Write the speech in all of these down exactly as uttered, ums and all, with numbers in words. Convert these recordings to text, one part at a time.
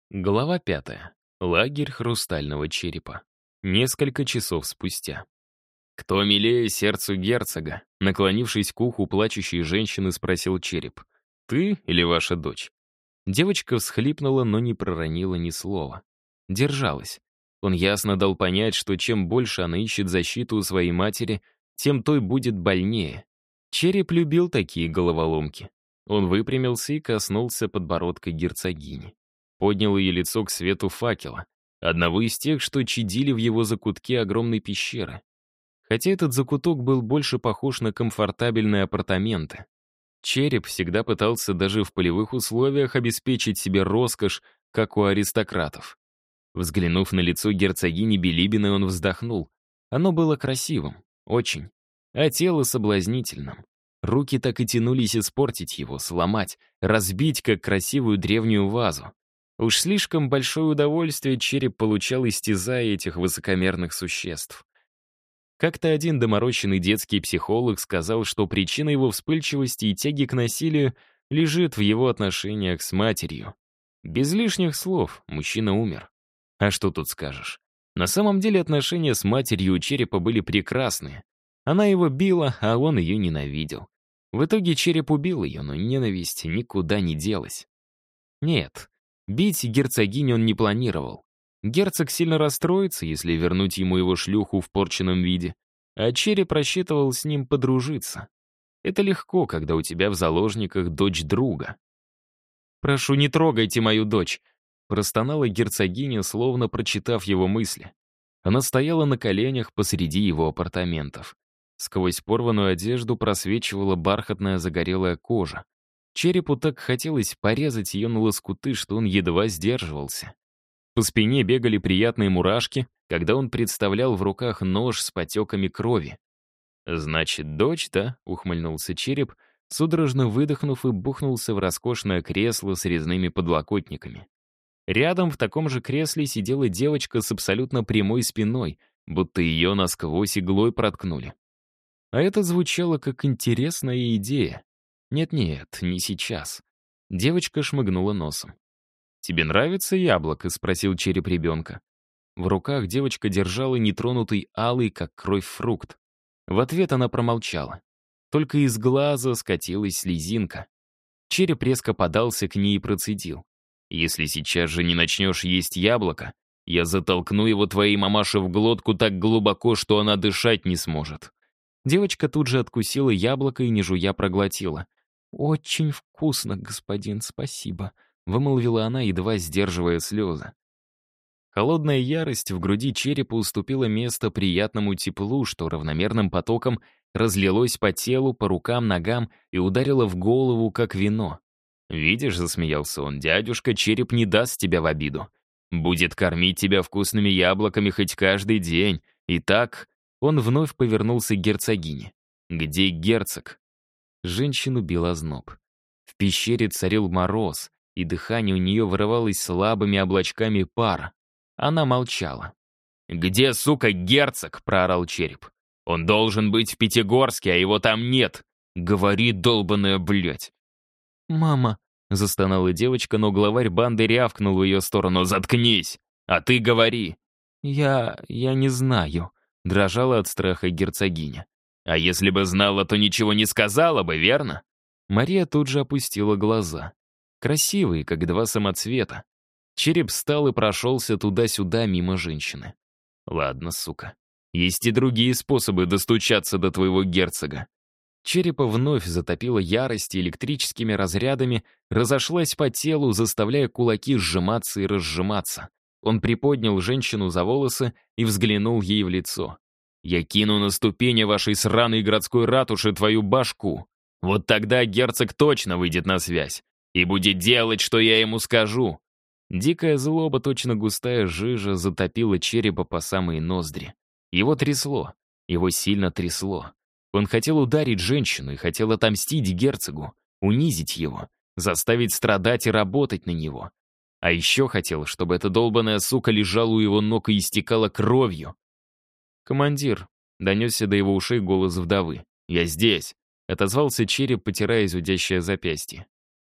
Глава пятая. Лагерь хрустального черепа. Несколько часов спустя. «Кто милее сердцу герцога?» Наклонившись к уху плачущей женщины, спросил череп. «Ты или ваша дочь?» Девочка всхлипнула, но не проронила ни слова. Держалась. Он ясно дал понять, что чем больше она ищет защиту у своей матери, тем той будет больнее. Череп любил такие головоломки. Он выпрямился и коснулся подбородка герцогини. Поднял ее лицо к свету факела, одного из тех, что чадили в его закутке огромной пещеры. Хотя этот закуток был больше похож на комфортабельные апартаменты. Череп всегда пытался даже в полевых условиях обеспечить себе роскошь, как у аристократов. Взглянув на лицо герцогини Билибиной, он вздохнул. Оно было красивым, очень, а тело соблазнительным. Руки так и тянулись испортить его, сломать, разбить, как красивую древнюю вазу. Уж слишком большое удовольствие череп получал, истязая этих высокомерных существ. Как-то один доморощенный детский психолог сказал, что причина его вспыльчивости и тяги к насилию лежит в его отношениях с матерью. Без лишних слов мужчина умер. А что тут скажешь? На самом деле отношения с матерью у черепа были прекрасные. Она его била, а он ее ненавидел. В итоге череп убил ее, но ненависть никуда не делась. Нет. Бить герцогиню он не планировал. Герцог сильно расстроится, если вернуть ему его шлюху в порченном виде, а череп рассчитывал с ним подружиться. Это легко, когда у тебя в заложниках дочь друга. «Прошу, не трогайте мою дочь», — простонала герцогиня, словно прочитав его мысли. Она стояла на коленях посреди его апартаментов. Сквозь порванную одежду просвечивала бархатная загорелая кожа. Черепу так хотелось порезать ее на лоскуты, что он едва сдерживался. По спине бегали приятные мурашки, когда он представлял в руках нож с потеками крови. «Значит, дочь, да?» — ухмыльнулся череп, судорожно выдохнув и бухнулся в роскошное кресло с резными подлокотниками. Рядом в таком же кресле сидела девочка с абсолютно прямой спиной, будто ее насквозь иглой проткнули. А это звучало как интересная идея. «Нет-нет, не сейчас». Девочка шмыгнула носом. «Тебе нравится яблоко?» — спросил череп ребенка. В руках девочка держала нетронутый алый, как кровь, фрукт. В ответ она промолчала. Только из глаза скатилась слезинка. Череп резко подался к ней и процедил. «Если сейчас же не начнешь есть яблоко, я затолкну его твоей мамаше в глотку так глубоко, что она дышать не сможет». Девочка тут же откусила яблоко и, не жуя, проглотила. «Очень вкусно, господин, спасибо», — вымолвила она, едва сдерживая слезы. Холодная ярость в груди черепа уступила место приятному теплу, что равномерным потоком разлилось по телу, по рукам, ногам и ударило в голову, как вино. «Видишь», — засмеялся он, — «дядюшка череп не даст тебя в обиду. Будет кормить тебя вкусными яблоками хоть каждый день. И так...» Он вновь повернулся к герцогине. «Где герцог?» Женщину бил озноб. В пещере царил мороз, и дыхание у нее вырывалось слабыми облачками пара. Она молчала. «Где, сука, герцог?» — проорал череп. «Он должен быть в Пятигорске, а его там нет. Говори, долбаная, блядь!» «Мама!» — застонала девочка, но главарь банды рявкнул в ее сторону. «Заткнись! А ты говори!» «Я... я не знаю», — дрожала от страха герцогиня. «А если бы знала, то ничего не сказала бы, верно?» Мария тут же опустила глаза. Красивые, как два самоцвета. Череп встал и прошелся туда-сюда мимо женщины. «Ладно, сука. Есть и другие способы достучаться до твоего герцога». Черепа вновь затопила ярость и электрическими разрядами разошлась по телу, заставляя кулаки сжиматься и разжиматься. Он приподнял женщину за волосы и взглянул ей в лицо. «Я кину на ступени вашей сраной городской ратуши твою башку. Вот тогда герцог точно выйдет на связь и будет делать, что я ему скажу». Дикая злоба, точно густая жижа, затопила черепа по самые ноздри. Его трясло, его сильно трясло. Он хотел ударить женщину и хотел отомстить герцогу, унизить его, заставить страдать и работать на него. А еще хотел, чтобы эта долбаная сука лежала у его ног и истекала кровью. «Командир», — донесся до его ушей голос вдовы. «Я здесь», — отозвался череп, потирая зудящее запястье.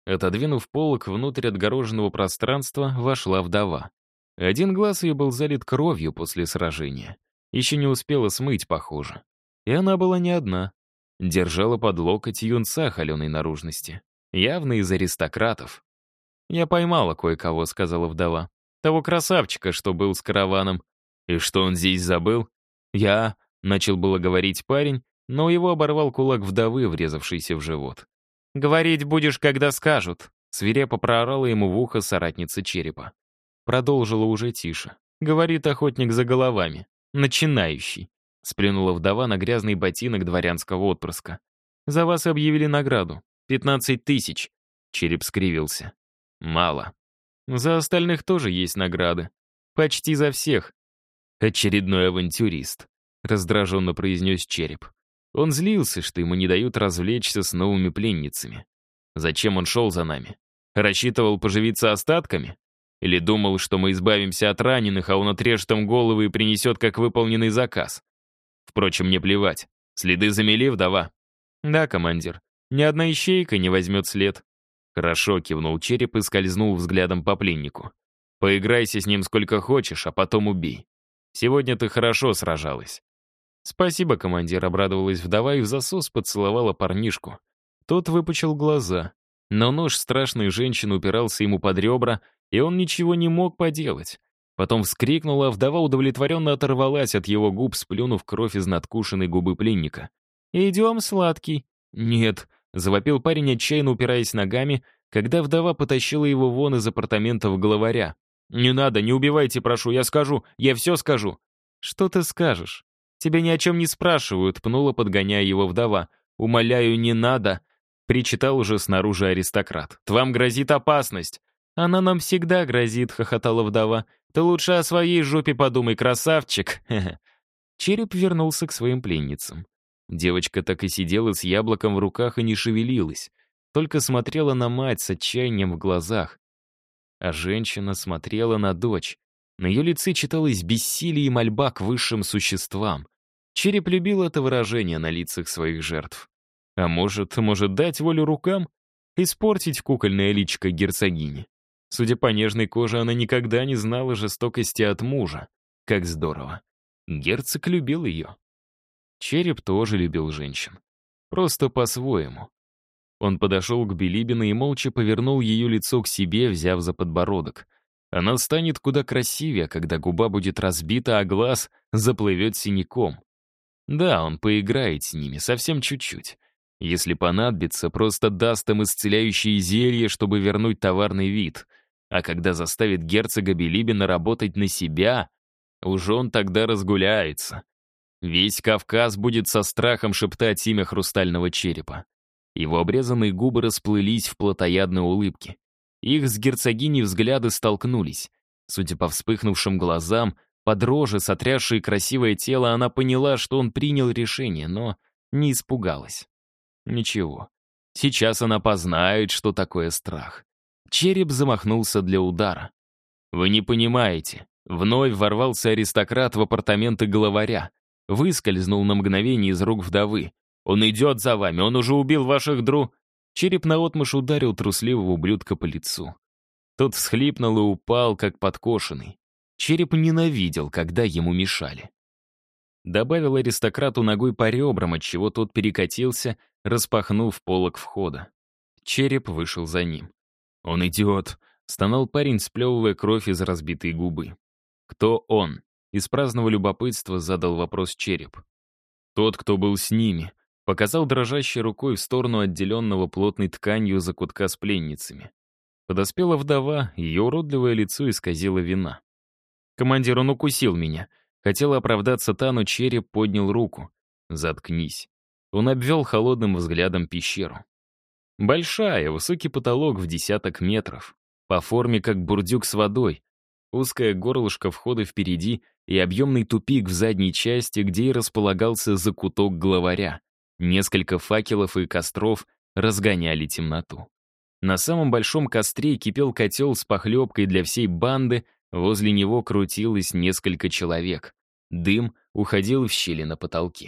Отодвинув полог, внутрь отгороженного пространства вошла вдова. Один глаз ее был залит кровью после сражения. Еще не успела смыть, похоже. И она была не одна. Держала под локоть юнца холеной наружности. Явно из аристократов. «Я поймала кое-кого», — сказала вдова. «Того красавчика, что был с караваном». «И что он здесь забыл?» «Я...» — начал было говорить парень, но его оборвал кулак вдовы, врезавшийся в живот. «Говорить будешь, когда скажут», — свирепо проорала ему в ухо соратница черепа. Продолжила уже тише. «Говорит охотник за головами. Начинающий», — сплюнула вдова на грязный ботинок дворянского отпрыска. «За вас объявили награду. Пятнадцать тысяч». Череп скривился. «Мало. За остальных тоже есть награды. Почти за всех». «Очередной авантюрист», — раздраженно произнес Череп. Он злился, что ему не дают развлечься с новыми пленницами. Зачем он шел за нами? Рассчитывал поживиться остатками? Или думал, что мы избавимся от раненых, а он отрежет им головы и принесет как выполненный заказ? Впрочем, мне плевать. Следы замели, вдова? Да, командир. Ни одна ищейка не возьмет след. Хорошо, кивнул Череп и скользнул взглядом по пленнику. Поиграйся с ним сколько хочешь, а потом убей. Сегодня ты хорошо сражалась. «Спасибо, командир», — обрадовалась вдова и в засос поцеловала парнишку. Тот выпучил глаза, но нож страшной женщины упирался ему под ребра, и он ничего не мог поделать. Потом вскрикнула, а вдова удовлетворенно оторвалась от его губ, сплюнув кровь из надкушенной губы пленника. «Идем, сладкий». «Нет», — завопил парень, отчаянно упираясь ногами, когда вдова потащила его вон из апартаментов главаря. «Не надо, не убивайте, прошу, я скажу, я все скажу». «Что ты скажешь? Тебя ни о чем не спрашивают», — пнула, подгоняя его вдова. «Умоляю, не надо», — причитал уже снаружи аристократ. «Вам грозит опасность». «Она нам всегда грозит», — хохотала вдова. «Ты лучше о своей жопе подумай, красавчик». Череп вернулся к своим пленницам. Девочка так и сидела с яблоком в руках и не шевелилась, только смотрела на мать с отчаянием в глазах. А женщина смотрела на дочь. На ее лице читалось бессилие и мольба к высшим существам. Череп любил это выражение на лицах своих жертв. А может, может дать волю рукам? Испортить кукольное личико герцогини. Судя по нежной коже, она никогда не знала жестокости от мужа. Как здорово. Герцог любил ее. Череп тоже любил женщин. Просто по-своему. Он подошел к Билибиной и молча повернул ее лицо к себе, взяв за подбородок. Она станет куда красивее, когда губа будет разбита, а глаз заплывет синяком. Да, он поиграет с ними, совсем чуть-чуть. Если понадобится, просто даст им исцеляющие зелья, чтобы вернуть товарный вид. А когда заставит герцога Билибина работать на себя, уже он тогда разгуляется. Весь Кавказ будет со страхом шептать имя хрустального черепа. Его обрезанные губы расплылись в плотоядной улыбке. Их с герцогиней взгляды столкнулись. Судя по вспыхнувшим глазам, под рожей, сотрясшей красивое тело, она поняла, что он принял решение, но не испугалась. Ничего. Сейчас она познает, что такое страх. Череп замахнулся для удара. «Вы не понимаете». Вновь ворвался аристократ в апартаменты главаря. Выскользнул на мгновение из рук вдовы. «Он идет за вами, он уже убил ваших дру...» Череп наотмашь ударил трусливого ублюдка по лицу. Тот всхлипнул и упал, как подкошенный. Череп ненавидел, когда ему мешали. Добавил аристократу ногой по ребрам, отчего тот перекатился, распахнув полог входа. Череп вышел за ним. «Он идет!» — стонал парень, сплевывая кровь из разбитой губы. «Кто он?» — из праздного любопытства задал вопрос Череп. «Тот, кто был с ними», — показал дрожащей рукой в сторону отделенного плотной тканью закутка с пленницами. Подоспела вдова, ее уродливое лицо исказило вина. «Командир, он укусил меня». Хотела оправдаться та, но Череп поднял руку. «Заткнись». Он обвел холодным взглядом пещеру. Большая, высокий потолок в десяток метров. По форме как бурдюк с водой. Узкое горлышко входа впереди и объемный тупик в задней части, где и располагался закуток главаря. Несколько факелов и костров разгоняли темноту. На самом большом костре кипел котел с похлебкой для всей банды, возле него крутилось несколько человек. Дым уходил в щели на потолке.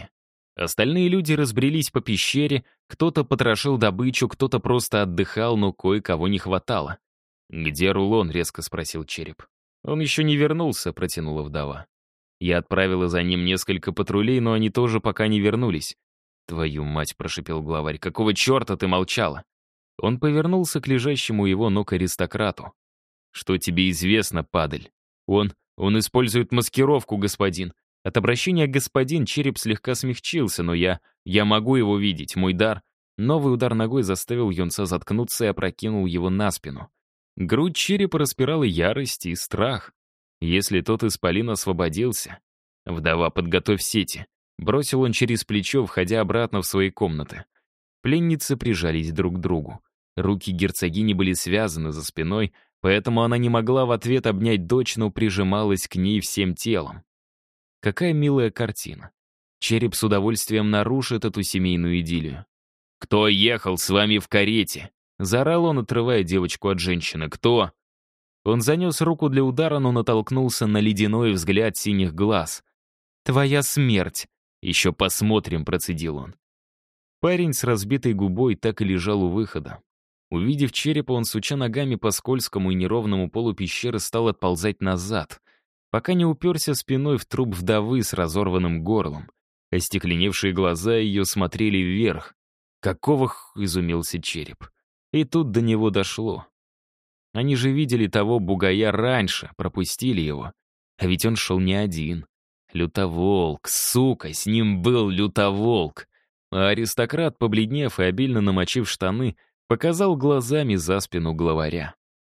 Остальные люди разбрелись по пещере, кто-то потрошил добычу, кто-то просто отдыхал, но кое-кого не хватало. «Где рулон?» — резко спросил Череп. «Он еще не вернулся», — протянула вдова. Я отправила за ним несколько патрулей, но они тоже пока не вернулись. «Твою мать!» — прошипел главарь. «Какого черта ты молчала?» Он повернулся к лежащему у его ног аристократу. «Что тебе известно, падаль?» «Он... он использует маскировку, господин». От обращения «господин» Череп слегка смягчился, но я... я могу его видеть, мой дар... Новый удар ногой заставил юнца заткнуться и опрокинул его на спину. Грудь Черепа распирала ярость и страх. Если тот исполин освободился... «Вдова, подготовь сети», — бросил он через плечо, входя обратно в свои комнаты. Пленницы прижались друг к другу. Руки герцогини были связаны за спиной, поэтому она не могла в ответ обнять дочь, но прижималась к ней всем телом. Какая милая картина. Череп с удовольствием нарушит эту семейную идиллию. «Кто ехал с вами в карете?» — заорал он, отрывая девочку от женщины. «Кто?» Он занес руку для удара, но натолкнулся на ледяной взгляд синих глаз. «Твоя смерть!» «Еще посмотрим», — процедил он. Парень с разбитой губой так и лежал у выхода. Увидев черепа, он, суча ногами по скользкому и неровному полу пещеры, стал отползать назад, пока не уперся спиной в труп вдовы с разорванным горлом. Остекленевшие глаза ее смотрели вверх. «Какого х...» — изумился череп. И тут до него дошло. Они же видели того бугая раньше, пропустили его. А ведь он шел не один. Лютоволк, сука, с ним был лютоволк. А аристократ, побледнев и обильно намочив штаны, показал глазами за спину главаря.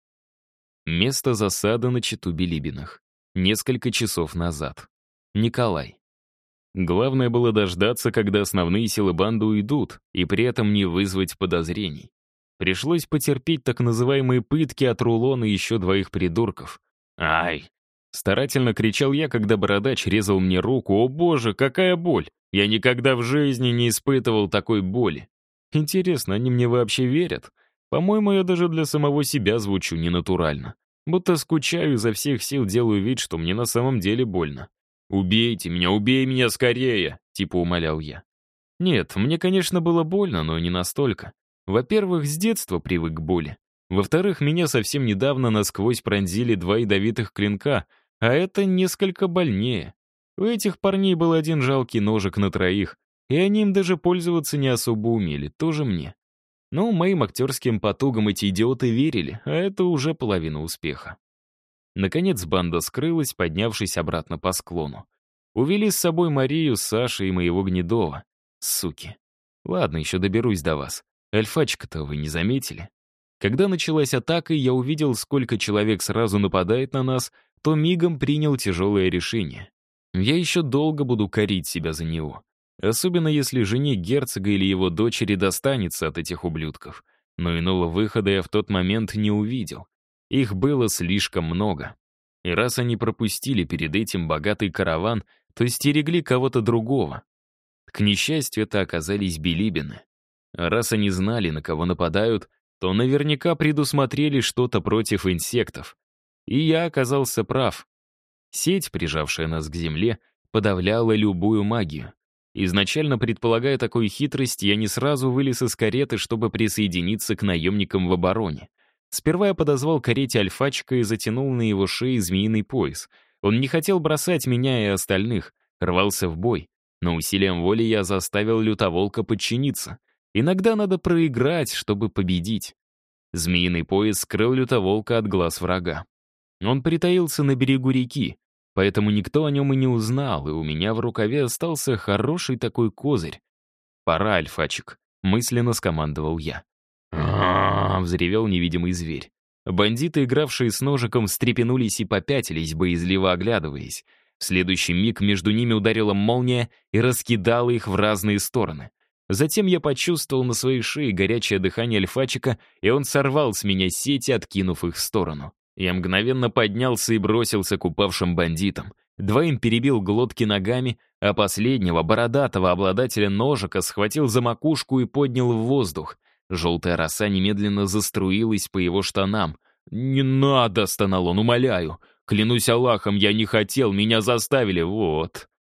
Место засады на чету Билибиных. Несколько часов назад. Николай. Главное было дождаться, когда основные силы банды уйдут, и при этом не вызвать подозрений. Пришлось потерпеть так называемые пытки от рулона и еще двоих придурков. «Ай!» — старательно кричал я, когда бородач резал мне руку. «О боже, какая боль! Я никогда в жизни не испытывал такой боли. Интересно, они мне вообще верят? По-моему, я даже для самого себя звучу ненатурально. Будто скучаю, изо всех сил делаю вид, что мне на самом деле больно. «Убейте меня, убей меня скорее!» — типа умолял я. Нет, мне, конечно, было больно, но не настолько. Во-первых, с детства привык к боли. Во-вторых, меня совсем недавно насквозь пронзили два ядовитых клинка, а это несколько больнее. У этих парней был один жалкий ножик на троих, и они им даже пользоваться не особо умели, тоже мне. Но моим актерским потугам эти идиоты верили, а это уже половина успеха. Наконец банда скрылась, поднявшись обратно по склону. Увели с собой Марию, Сашу и моего Гнедова. Суки. Ладно, еще доберусь до вас. Альфачка-то вы не заметили? Когда началась атака, и я увидел, сколько человек сразу нападает на нас, то мигом принял тяжелое решение. Я еще долго буду корить себя за него. Особенно если жене герцога или его дочери достанется от этих ублюдков. Но иного выхода я в тот момент не увидел. Их было слишком много. И раз они пропустили перед этим богатый караван, то стерегли кого-то другого. К несчастью, это оказались билибины. А раз они знали, на кого нападают, то наверняка предусмотрели что-то против инсектов. И я оказался прав. Сеть, прижавшая нас к земле, подавляла любую магию. Изначально, предполагая такую хитрость, я не сразу вылез из кареты, чтобы присоединиться к наемникам в обороне. Сперва я подозвал к карете альфачка и затянул на его шее змеиный пояс. Он не хотел бросать меня и остальных, рвался в бой. Но усилием воли я заставил лютоволка подчиниться. Иногда надо проиграть, чтобы победить. Змеиный пояс скрыл лютоволка от глаз врага. Он притаился на берегу реки, поэтому никто о нем и не узнал, и у меня в рукаве остался хороший такой козырь. «Пора, альфачик», — мысленно скомандовал я. «А-а-а!» — взревел невидимый зверь. Бандиты, игравшие с ножиком, встрепенулись и попятились, боязливо оглядываясь. В следующий миг между ними ударила молния и раскидала их в разные стороны. Затем я почувствовал на своей шее горячее дыхание альфачика, и он сорвал с меня сети, откинув их в сторону. Я мгновенно поднялся и бросился к упавшим бандитам. Двоим перебил глотки ногами, а последнего, бородатого обладателя ножика, схватил за макушку и поднял в воздух. Желтая роса немедленно заструилась по его штанам. «Не надо!» — стонал он, умоляю. «Клянусь Аллахом, я не хотел, меня заставили, вот».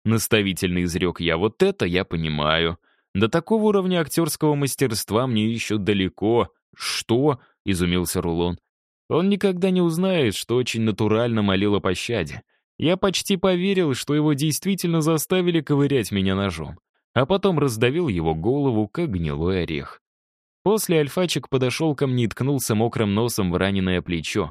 наставительно изрек я, вот это я понимаю. До такого уровня актерского мастерства мне еще далеко. Что? Изумился Рулон. Он никогда не узнает, что очень натурально молил о пощаде. Я почти поверил, что его действительно заставили ковырять меня ножом, а потом раздавил его голову, как гнилой орех. После альфачик подошел ко мне и ткнулся мокрым носом в раненое плечо.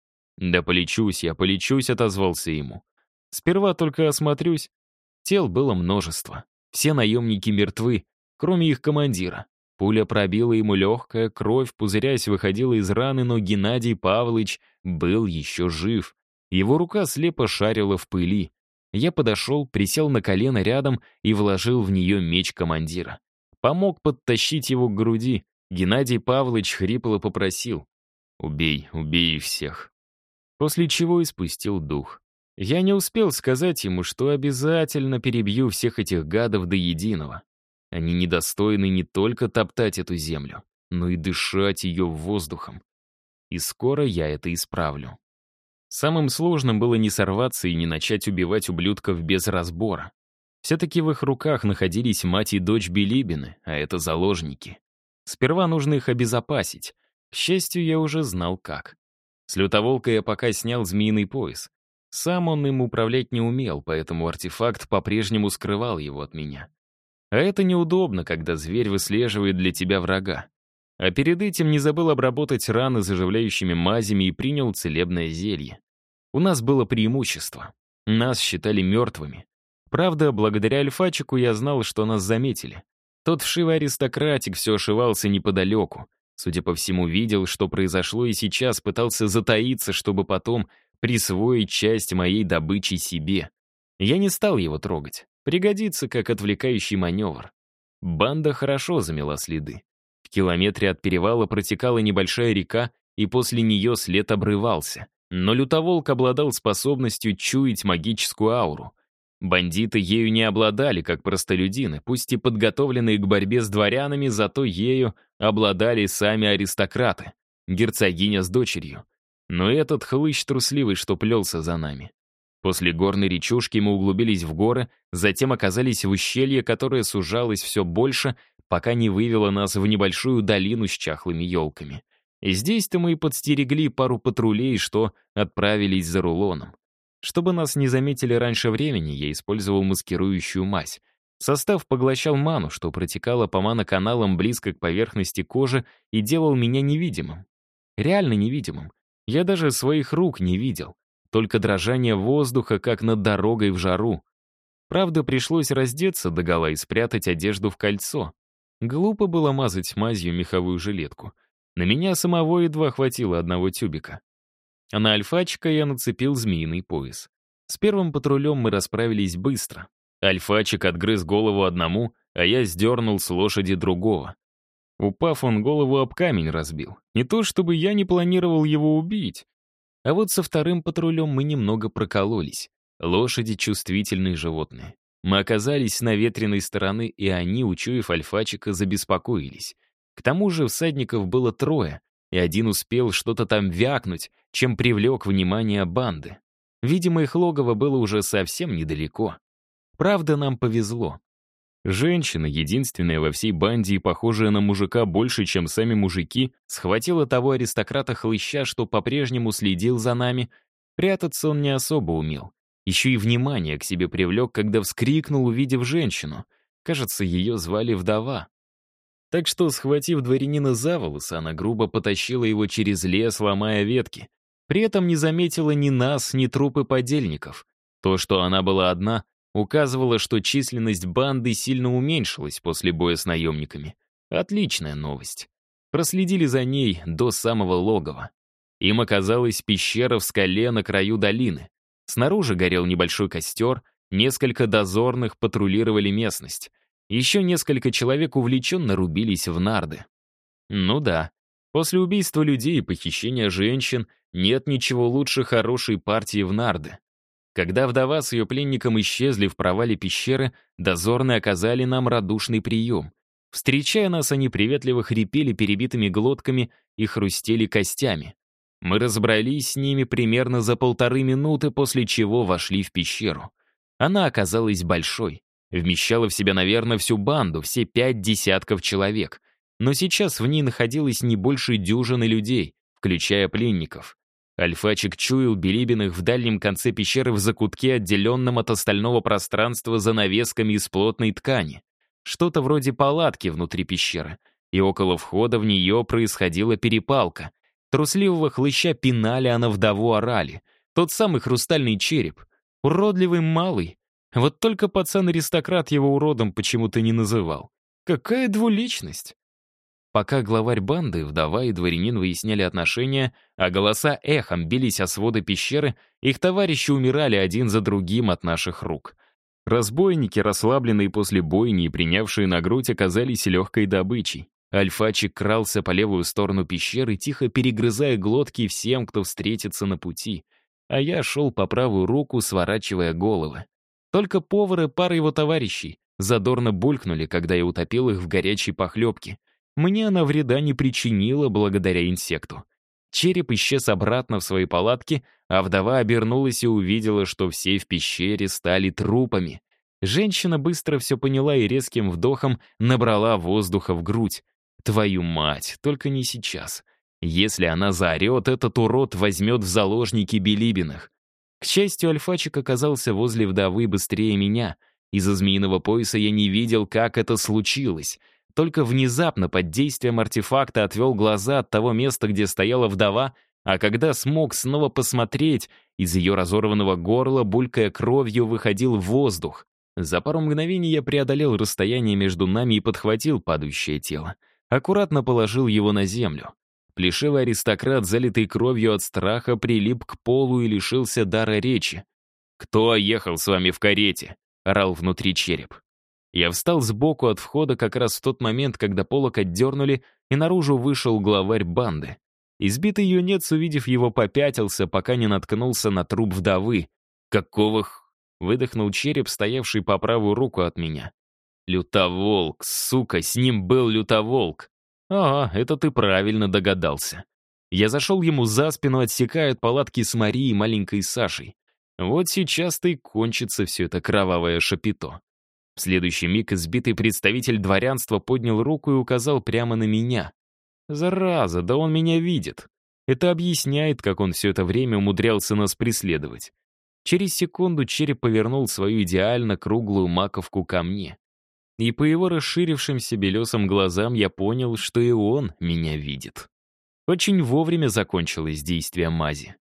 «Да полечусь я, полечусь», — отозвался ему. «Сперва только осмотрюсь». Тел было множество. Все наемники мертвы, кроме их командира. Пуля пробила ему легкое, кровь, пузырясь, выходила из раны, но Геннадий Павлович был еще жив. Его рука слепо шарила в пыли. Я подошел, присел на колено рядом и вложил в нее меч командира. Помог подтащить его к груди. Геннадий Павлович хрипло попросил: «Убей, убей всех». После чего испустил дух. Я не успел сказать ему, что обязательно перебью всех этих гадов до единого. Они недостойны не только топтать эту землю, но и дышать ее воздухом. И скоро я это исправлю. Самым сложным было не сорваться и не начать убивать ублюдков без разбора. Все-таки в их руках находились мать и дочь Билибины, а это заложники. Сперва нужно их обезопасить. К счастью, я уже знал как. С лютоволка я пока снял змеиный пояс. Сам он им управлять не умел, поэтому артефакт по-прежнему скрывал его от меня. А это неудобно, когда зверь выслеживает для тебя врага. А перед этим не забыл обработать раны заживляющими мазями и принял целебное зелье. У нас было преимущество. Нас считали мертвыми. Правда, благодаря альфачику я знал, что нас заметили. Тот вшивый аристократик все ошивался неподалеку. Судя по всему, видел, что произошло, и сейчас пытался затаиться, чтобы потом присвоить часть моей добычи себе. Я не стал его трогать. Пригодится как отвлекающий маневр. Банда хорошо замела следы. В километре от перевала протекала небольшая река, и после нее след обрывался. Но лютоволк обладал способностью чуять магическую ауру. Бандиты ею не обладали, как простолюдины, пусть и подготовленные к борьбе с дворянами, зато ею обладали сами аристократы, герцогиня с дочерью. Но этот хлыщ трусливый, что плелся за нами. После горной речушки мы углубились в горы, затем оказались в ущелье, которое сужалось все больше, пока не вывело нас в небольшую долину с чахлыми елками. И здесь-то мы и подстерегли пару патрулей, что отправились за Рулоном. Чтобы нас не заметили раньше времени, я использовал маскирующую мазь. Состав поглощал ману, что протекало по маноканалам близко к поверхности кожи и делал меня невидимым. Реально невидимым. Я даже своих рук не видел. Только дрожание воздуха, как над дорогой в жару. Правда, пришлось раздеться догола и спрятать одежду в кольцо. Глупо было мазать мазью меховую жилетку. На меня самого едва хватило одного тюбика. А на альфачика я нацепил змеиный пояс. С первым патрулем мы расправились быстро. Альфачик отгрыз голову одному, а я сдернул с лошади другого. Упав, он голову об камень разбил. Не то чтобы я не планировал его убить. А вот со вторым патрулем мы немного прокололись. Лошади — чувствительные животные. Мы оказались с наветренной стороны, и они, учуяв альфачика, забеспокоились. К тому же всадников было трое, и один успел что-то там вякнуть, чем привлек внимание банды. Видимо, их логово было уже совсем недалеко. Правда, нам повезло. Женщина, единственная во всей банде и похожая на мужика больше, чем сами мужики, схватила того аристократа-хлыща, что по-прежнему следил за нами. Прятаться он не особо умел. Еще и внимание к себе привлек, когда вскрикнул, увидев женщину. Кажется, ее звали Вдова. Так что, схватив дворянина за волосы, она грубо потащила его через лес, ломая ветки. При этом не заметила ни нас, ни трупы подельников. То, что она была одна, указывало, что численность банды сильно уменьшилась после боя с наемниками. Отличная новость. Проследили за ней до самого логова. Им оказалась пещера в скале на краю долины. Снаружи горел небольшой костер, несколько дозорных патрулировали местность. Еще несколько человек увлеченно рубились в нарды. Ну да, после убийства людей и похищения женщин нет ничего лучше хорошей партии в нарды. Когда Вдова с ее пленником исчезли в провале пещеры, дозорные оказали нам радушный прием. Встречая нас, они приветливо хрипели перебитыми глотками и хрустели костями. Мы разобрались с ними примерно за полторы минуты, после чего вошли в пещеру. Она оказалась большой. Вмещала в себя, наверное, всю банду, все пять десятков человек. Но сейчас в ней находилось не больше дюжины людей, включая пленников. Альфачик чуял Билибиных в дальнем конце пещеры в закутке, отделенном от остального пространства занавесками из плотной ткани. Что-то вроде палатки внутри пещеры. И около входа в нее происходила перепалка. Трусливого хлыща пинали, а на вдову орали. Тот самый хрустальный череп. Уродливый малый. Вот только пацан-аристократ его уродом почему-то не называл. Какая двуличность! Пока главарь банды, вдова и дворянин выясняли отношения, а голоса эхом бились о своды пещеры, их товарищи умирали один за другим от наших рук. Разбойники, расслабленные после бойни и принявшие на грудь, оказались легкой добычей. Альфачик крался по левую сторону пещеры, тихо перегрызая глотки всем, кто встретится на пути. А я шел по правую руку, сворачивая головы. Только повар и пара его товарищей задорно булькнули, когда я утопил их в горячей похлебке. Мне она вреда не причинила благодаря инсекту. Череп исчез обратно в своей палатке, а вдова обернулась и увидела, что все в пещере стали трупами. Женщина быстро все поняла и резким вдохом набрала воздуха в грудь. Твою мать, только не сейчас. Если она заорет, этот урод возьмет в заложники Билибиных. К счастью, Альфачик оказался возле вдовы быстрее меня. Из-за змеиного пояса я не видел, как это случилось. Только внезапно под действием артефакта отвел глаза от того места, где стояла вдова, а когда смог снова посмотреть, из ее разорванного горла, булькая кровью, выходил воздух. За пару мгновений я преодолел расстояние между нами и подхватил падающее тело. Аккуратно положил его на землю. Плешивый аристократ, залитый кровью от страха, прилип к полу и лишился дара речи. «Кто ехал с вами в карете?» — орал внутри череп. Я встал сбоку от входа как раз в тот момент, когда полог отдернули, и наружу вышел главарь банды. Избитый юнец, увидев его, попятился, пока не наткнулся на труп вдовы. «Какого х...» — выдохнул череп, стоявший по правую руку от меня. «Лютоволк, сука, с ним был лютоволк!» «А, это ты правильно догадался». Я зашел ему за спину, отсекая от палатки с Марией и маленькой Сашей. Вот сейчас-то и кончится все это кровавое шапито. В следующий миг избитый представитель дворянства поднял руку и указал прямо на меня. «Зараза, да он меня видит!» Это объясняет, как он все это время умудрялся нас преследовать. Через секунду череп повернул свою идеально круглую маковку ко мне. И по его расширившимся белесым глазам я понял, что и он меня видит. Очень вовремя закончилось действие мази.